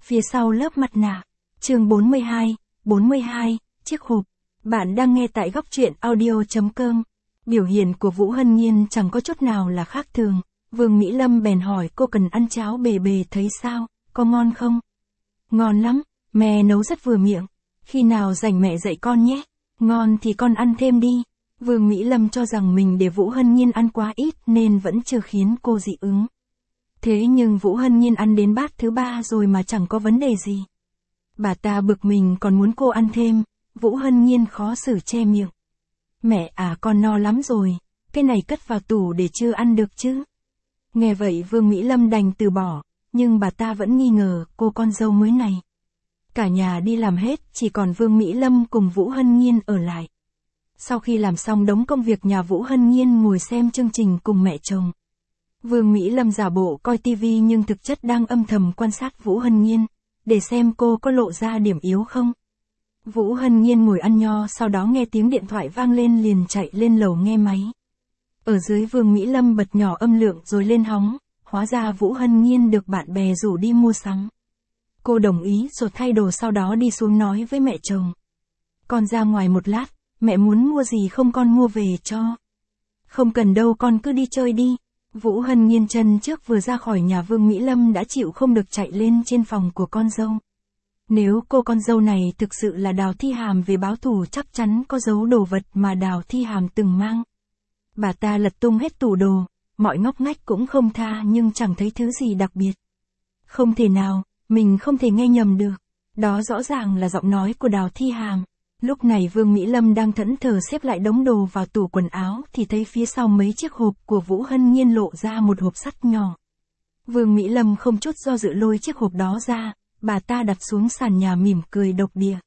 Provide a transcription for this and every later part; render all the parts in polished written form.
Phía sau lớp mặt nạ. Chương 42, chiếc hộp. Bạn đang nghe tại góc truyện audio.com. Biểu hiện của Vũ Hân Nhiên chẳng có chút nào là khác thường. Vương Mỹ Lâm bèn hỏi cô cần ăn cháo bề bề thấy sao, có ngon không? Ngon lắm, mẹ nấu rất vừa miệng. Khi nào rảnh mẹ dạy con nhé. Ngon thì con ăn thêm đi. Vương Mỹ Lâm cho rằng mình để Vũ Hân Nhiên ăn quá ít nên vẫn chưa khiến cô dị ứng. Thế nhưng Vũ Hân Nhiên ăn đến bát thứ 3 rồi mà chẳng có vấn đề gì. Bà ta bực mình còn muốn cô ăn thêm, Vũ Hân Nhiên khó xử che miệng. Mẹ à, con no lắm rồi, cái này cất vào tủ để chưa ăn được chứ. Nghe vậy Vương Mỹ Lâm đành từ bỏ, nhưng bà ta vẫn nghi ngờ cô con dâu mới này. Cả nhà đi làm hết, chỉ còn Vương Mỹ Lâm cùng Vũ Hân Nhiên ở lại. Sau khi làm xong đống công việc nhà, Vũ Hân Nhiên ngồi xem chương trình cùng mẹ chồng. Vương Mỹ Lâm giả bộ coi tivi nhưng thực chất đang âm thầm quan sát Vũ Hân Nhiên, để xem cô có lộ ra điểm yếu không. Vũ Hân Nhiên ngồi ăn nho, sau đó nghe tiếng điện thoại vang lên liền chạy lên lầu nghe máy. Ở dưới Vương Mỹ Lâm bật nhỏ âm lượng rồi lên hóng, hóa ra Vũ Hân Nhiên được bạn bè rủ đi mua sắm. Cô đồng ý rồi thay đồ, sau đó đi xuống nói với mẹ chồng. Con ra ngoài một lát, mẹ muốn mua gì không con mua về cho. Không cần đâu, con cứ đi chơi đi. Vũ Hân Nhiên chân trước vừa ra khỏi nhà Vương Mỹ Lâm đã chịu không được chạy lên trên phòng của con dâu. Nếu cô con dâu này thực sự là Đào Thi Hàm về báo thù, chắc chắn có giấu đồ vật mà Đào Thi Hàm từng mang. Bà ta lật tung hết tủ đồ, mọi ngóc ngách cũng không tha nhưng chẳng thấy thứ gì đặc biệt. Không thể nào, mình không thể nghe nhầm được. Đó rõ ràng là giọng nói của Đào Thi Hàm. Lúc này Vương Mỹ Lâm đang thẫn thờ xếp lại đống đồ vào tủ quần áo thì thấy phía sau mấy chiếc hộp của Vũ Hân Nhiên lộ ra một hộp sắt nhỏ. Vương Mỹ Lâm không chút do dự lôi chiếc hộp đó ra, bà ta đặt xuống sàn nhà mỉm cười độc địa.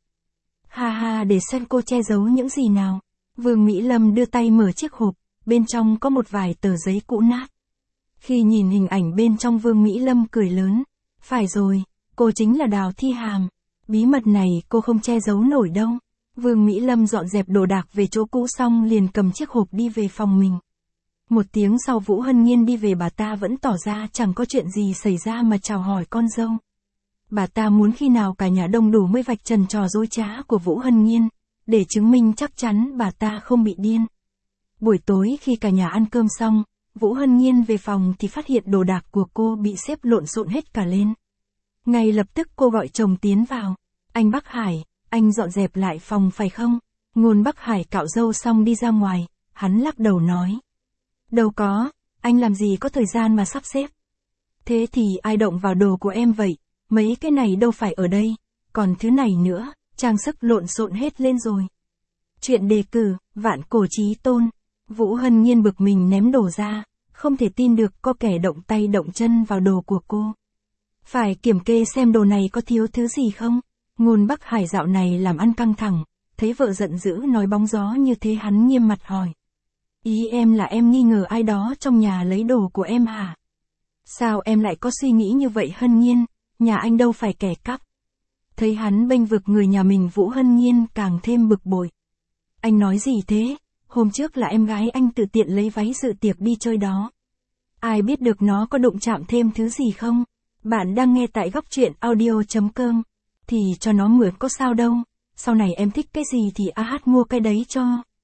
Ha ha, để xem cô che giấu những gì nào. Vương Mỹ Lâm đưa tay mở chiếc hộp, bên trong có một vài tờ giấy cũ nát. Khi nhìn hình ảnh bên trong Vương Mỹ Lâm cười lớn. Phải rồi, cô chính là Đào Thi Hàm. Bí mật này cô không che giấu nổi đâu. Vương Mỹ Lâm dọn dẹp đồ đạc về chỗ cũ xong liền cầm chiếc hộp đi về phòng mình. Một tiếng sau Vũ Hân Nhiên đi về, bà ta vẫn tỏ ra chẳng có chuyện gì xảy ra mà chào hỏi con dâu. Bà ta muốn khi nào cả nhà đông đủ mới vạch trần trò dối trá của Vũ Hân Nhiên, để chứng minh chắc chắn bà ta không bị điên. Buổi tối khi cả nhà ăn cơm xong, Vũ Hân Nhiên về phòng thì phát hiện đồ đạc của cô bị xếp lộn xộn hết cả lên. Ngay lập tức cô gọi chồng tiến vào. Anh Bắc Hải, anh dọn dẹp lại phòng phải không? Ngôn Bắc Hải cạo râu xong đi ra ngoài, hắn lắc đầu nói. Đâu có, anh làm gì có thời gian mà sắp xếp. Thế thì ai động vào đồ của em vậy? Mấy cái này đâu phải ở đây, còn thứ này nữa, trang sức lộn xộn hết lên rồi. Chuyện đề cử, vạn cổ chí tôn. Vũ Hân Nhiên bực mình ném đồ ra, không thể tin được có kẻ động tay động chân vào đồ của cô. Phải kiểm kê xem đồ này có thiếu thứ gì không. Ngôn Bắc Hải dạo này làm ăn căng thẳng, thấy vợ giận dữ nói bóng gió như thế hắn nghiêm mặt hỏi. Ý em là em nghi ngờ ai đó trong nhà lấy đồ của em hả? Sao em lại có suy nghĩ như vậy Hân Nhiên, nhà anh đâu phải kẻ cắp. Thấy hắn bênh vực người nhà mình, Vũ Hân Nhiên càng thêm bực bội. Anh nói gì thế? Hôm trước là em gái anh tự tiện lấy váy dự tiệc đi chơi đó. Ai biết được nó có đụng chạm thêm thứ gì không? Bạn đang nghe tại góc truyện audio.com. Thì cho nó mượn có sao đâu, sau này em thích cái gì thì mua cái đấy cho.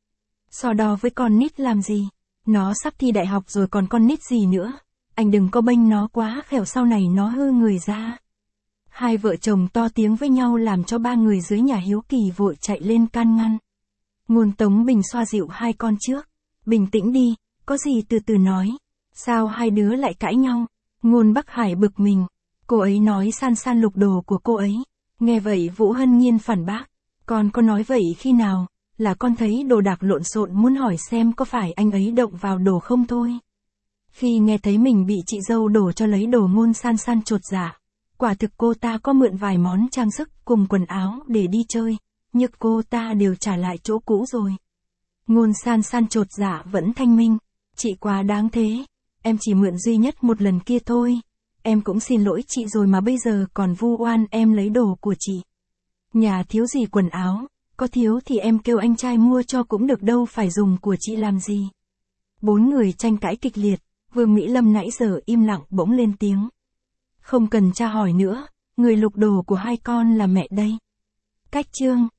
So đo với con nít làm gì, nó sắp thi đại học rồi còn con nít gì nữa, anh đừng có bênh nó quá khéo sau này nó hư người ra. Hai vợ chồng to tiếng với nhau làm cho ba người dưới nhà hiếu kỳ vội chạy lên can ngăn. Ngôn Tống Bình xoa dịu hai con trước, bình tĩnh đi, có gì từ từ nói, sao hai đứa lại cãi nhau. Ngôn Bắc Hải bực mình, cô ấy nói san san lục đồ của cô ấy. Nghe vậy Vũ Hân Nhiên phản bác, con có nói vậy khi nào, là con thấy đồ đạc lộn xộn muốn hỏi xem có phải anh ấy động vào đồ không thôi. Khi nghe thấy mình bị chị dâu đổ cho lấy đồ, Ngôn san san chột dạ. Quả thực cô ta có mượn vài món trang sức cùng quần áo để đi chơi, nhưng cô ta đều trả lại chỗ cũ rồi. Ngôn san san chột dạ vẫn thanh minh, chị quá đáng thế, em chỉ mượn duy nhất một lần kia thôi. Em cũng xin lỗi chị rồi mà bây giờ còn vu oan em lấy đồ của chị. Nhà thiếu gì quần áo, có thiếu thì em kêu anh trai mua cho cũng được, đâu phải dùng của chị làm gì. Bốn người tranh cãi kịch liệt, Vương Mỹ Lâm nãy giờ im lặng bỗng lên tiếng. Không cần tra hỏi nữa, người lục đồ của hai con là mẹ đây. Cách chương